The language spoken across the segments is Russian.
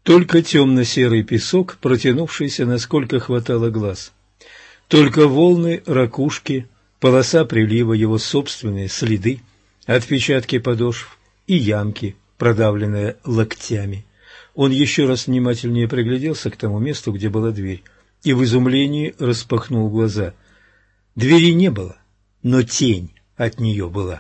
Только темно-серый песок, протянувшийся, насколько хватало глаз. Только волны, ракушки, полоса прилива, его собственные следы, отпечатки подошв и ямки, продавленные локтями. Он еще раз внимательнее пригляделся к тому месту, где была дверь, и в изумлении распахнул глаза. Двери не было, но тень от нее была.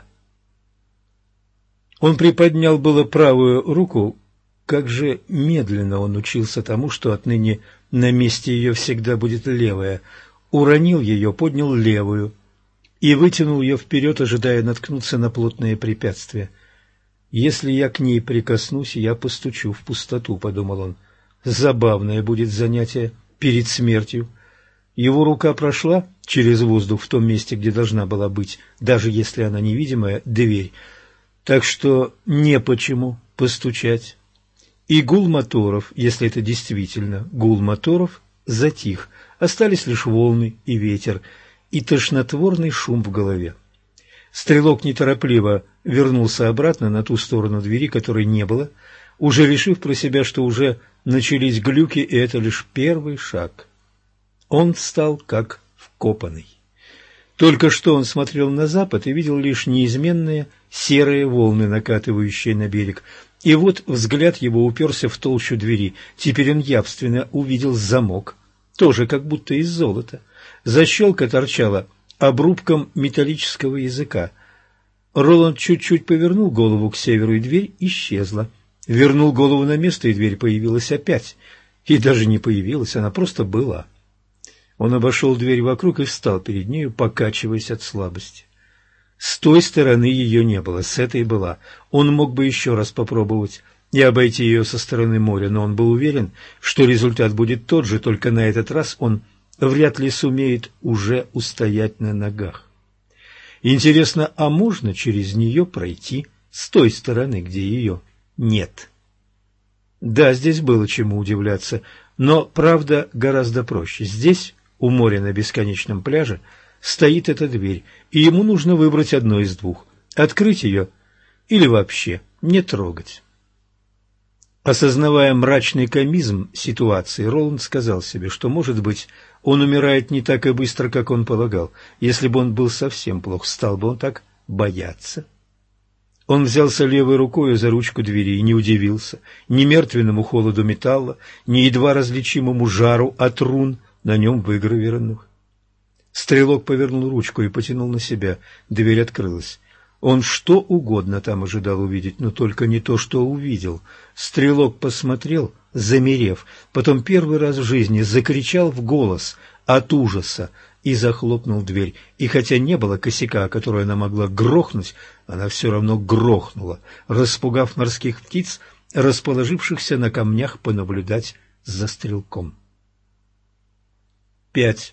Он приподнял было правую руку. Как же медленно он учился тому, что отныне на месте ее всегда будет левая. Уронил ее, поднял левую и вытянул ее вперед, ожидая наткнуться на плотные препятствия. «Если я к ней прикоснусь, я постучу в пустоту», — подумал он. «Забавное будет занятие перед смертью». Его рука прошла через воздух в том месте, где должна была быть, даже если она невидимая, дверь, так что не почему постучать. И гул моторов, если это действительно гул моторов, затих, остались лишь волны и ветер, и тошнотворный шум в голове. Стрелок неторопливо вернулся обратно на ту сторону двери, которой не было, уже решив про себя, что уже начались глюки, и это лишь первый шаг. Он встал как вкопанный. Только что он смотрел на запад и видел лишь неизменные серые волны, накатывающие на берег. И вот взгляд его уперся в толщу двери. Теперь он явственно увидел замок, тоже как будто из золота. Защелка торчала обрубком металлического языка. Роланд чуть-чуть повернул голову к северу, и дверь исчезла. Вернул голову на место, и дверь появилась опять. И даже не появилась, она просто была. Он обошел дверь вокруг и встал перед нею, покачиваясь от слабости. С той стороны ее не было, с этой была. Он мог бы еще раз попробовать и обойти ее со стороны моря, но он был уверен, что результат будет тот же, только на этот раз он вряд ли сумеет уже устоять на ногах. Интересно, а можно через нее пройти с той стороны, где ее нет? Да, здесь было чему удивляться, но правда гораздо проще. Здесь, у моря на бесконечном пляже, стоит эта дверь, и ему нужно выбрать одно из двух – открыть ее или вообще не трогать. Осознавая мрачный комизм ситуации, Роланд сказал себе, что, может быть, он умирает не так и быстро, как он полагал. Если бы он был совсем плох, стал бы он так бояться? Он взялся левой рукой за ручку двери и не удивился ни мертвенному холоду металла, ни едва различимому жару от рун, на нем выгравированных. Стрелок повернул ручку и потянул на себя. Дверь открылась. Он что угодно там ожидал увидеть, но только не то, что увидел. Стрелок посмотрел, замерев, потом первый раз в жизни закричал в голос от ужаса и захлопнул дверь. И хотя не было косяка, который она могла грохнуть, она все равно грохнула, распугав морских птиц, расположившихся на камнях понаблюдать за стрелком. 5.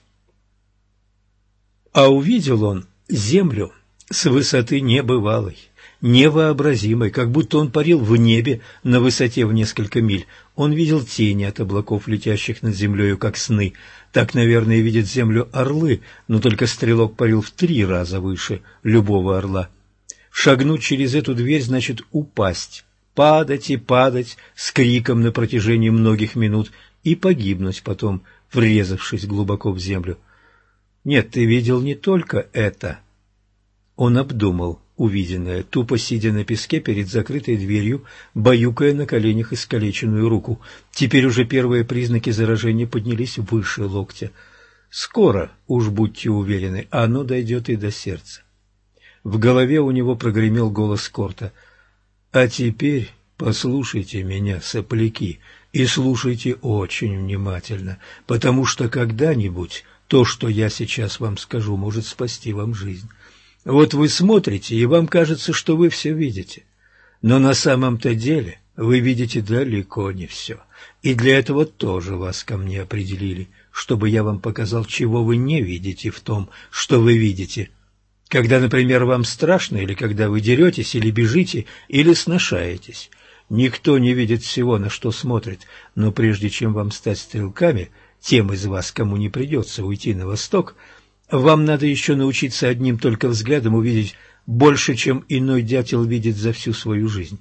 А увидел он землю с высоты небывалой, невообразимой, как будто он парил в небе на высоте в несколько миль. Он видел тени от облаков, летящих над землею, как сны. Так, наверное, видят землю орлы, но только стрелок парил в 3 раза выше любого орла. Шагнуть через эту дверь значит упасть, падать и падать с криком на протяжении многих минут и погибнуть потом, врезавшись глубоко в землю. Нет, ты видел не только это. Он обдумал увиденное, тупо сидя на песке перед закрытой дверью, баюкая на коленях искалеченную руку. Теперь уже первые признаки заражения поднялись выше локтя. Скоро, уж будьте уверены, оно дойдет и до сердца. В голове у него прогремел голос Корта. «А теперь послушайте меня, сопляки, и слушайте очень внимательно, потому что когда-нибудь то, что я сейчас вам скажу, может спасти вам жизнь. Вот вы смотрите, и вам кажется, что вы все видите. Но на самом-то деле вы видите далеко не все. И для этого тоже вас ко мне определили, чтобы я вам показал, чего вы не видите в том, что вы видите. Когда, например, вам страшно, или когда вы деретесь, или бежите, или сношаетесь. Никто не видит всего, на что смотрит, но прежде чем вам стать стрелками, тем из вас, кому не придется уйти на восток, вам надо еще научиться одним только взглядом увидеть больше, чем иной дятел видит за всю свою жизнь.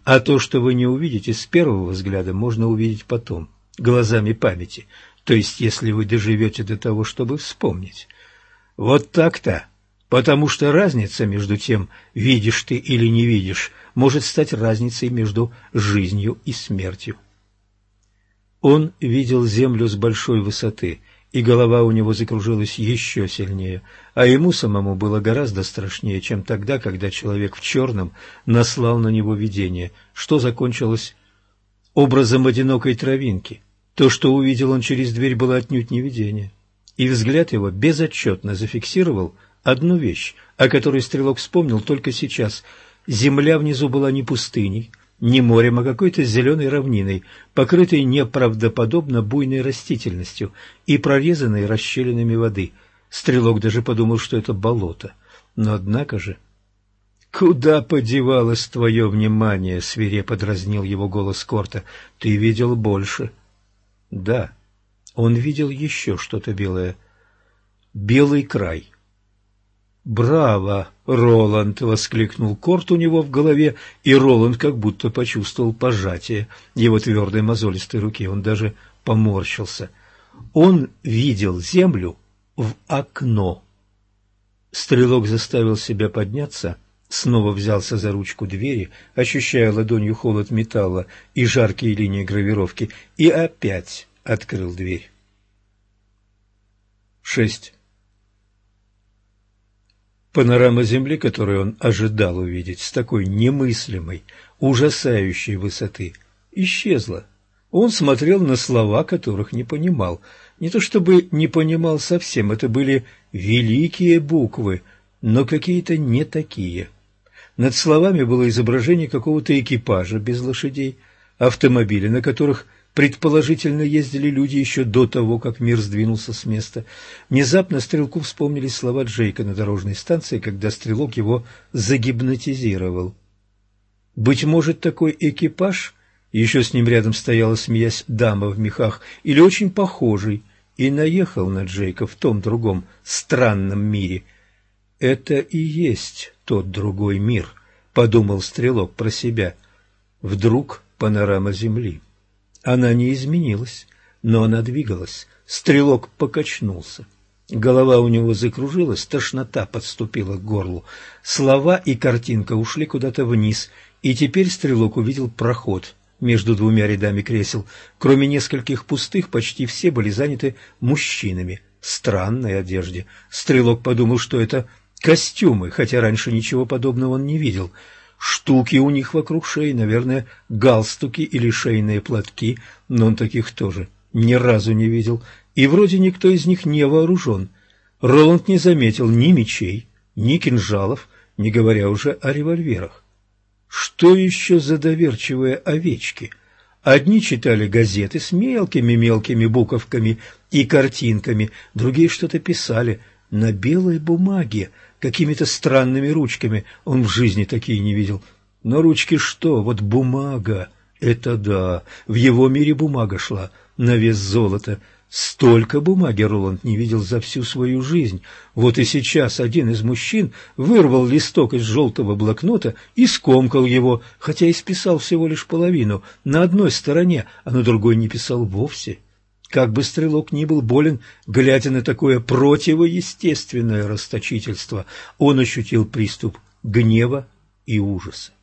А то, что вы не увидите с первого взгляда, можно увидеть потом, глазами памяти, то есть если вы доживете до того, чтобы вспомнить. Вот так-то, потому что разница между тем, видишь ты или не видишь, может стать разницей между жизнью и смертью. Он видел землю с большой высоты, и голова у него закружилась еще сильнее, а ему самому было гораздо страшнее, чем тогда, когда человек в черном наслал на него видение, что закончилось образом одинокой травинки. То, что увидел он через дверь, было отнюдь не видение. И взгляд его безотчетно зафиксировал одну вещь, о которой стрелок вспомнил только сейчас. Земля внизу была не пустыней, не морем, а какой-то зеленой равниной, покрытой неправдоподобно буйной растительностью и прорезанной расщелинами воды. Стрелок даже подумал, что это болото. Но однако же... «Куда подевалось твое внимание?» — свирепо дразнил его голос Корта. «Ты видел больше». Да, он видел еще что-то белое. Белый край. «Браво, Роланд!» — воскликнул Корт у него в голове, и Роланд как будто почувствовал пожатие его твердой мозолистой руки. Он даже поморщился. Он видел землю в окно. Стрелок заставил себя подняться, снова взялся за ручку двери, ощущая ладонью холод металла и жаркие линии гравировки, и опять открыл дверь. 6. Панорама земли, которую он ожидал увидеть с такой немыслимой, ужасающей высоты, исчезла. Он смотрел на слова, которых не понимал. Не то чтобы не понимал совсем, это были великие буквы, но какие-то не такие. Над словами было изображение какого-то экипажа без лошадей, автомобиля, на которых предположительно ездили люди еще до того, как мир сдвинулся с места. Внезапно стрелку вспомнились слова Джейка на дорожной станции, когда стрелок его загипнотизировал. Быть может, такой экипаж, еще с ним рядом стояла, смеясь, дама в мехах, или очень похожий, и наехал на Джейка в том другом странном мире. «Это и есть тот другой мир», — подумал стрелок про себя. Вдруг панорама земли. Она не изменилась, но она двигалась. Стрелок покачнулся. Голова у него закружилась, тошнота подступила к горлу. Слова и картинка ушли куда-то вниз, и теперь стрелок увидел проход между двумя рядами кресел. Кроме нескольких пустых, почти все были заняты мужчинами в странной одежде. Стрелок подумал, что это костюмы, хотя раньше ничего подобного он не видел. Штуки у них вокруг шеи, наверное, галстуки или шейные платки, но он таких тоже ни разу не видел, и вроде никто из них не вооружен. Роланд не заметил ни мечей, ни кинжалов, не говоря уже о револьверах. Что еще за доверчивые овечки? Одни читали газеты с мелкими-мелкими буковками и картинками, другие что-то писали на белой бумаге, какими-то странными ручками. Он в жизни такие не видел. Но ручки что? Вот бумага. Это да. В его мире бумага шла на вес золота. Столько бумаги Роланд не видел за всю свою жизнь. Вот и сейчас один из мужчин вырвал листок из желтого блокнота и скомкал его, хотя исписал всего лишь половину, на одной стороне, а на другой не писал вовсе. Как бы стрелок ни был болен, глядя на такое противоестественное расточительство, он ощутил приступ гнева и ужаса.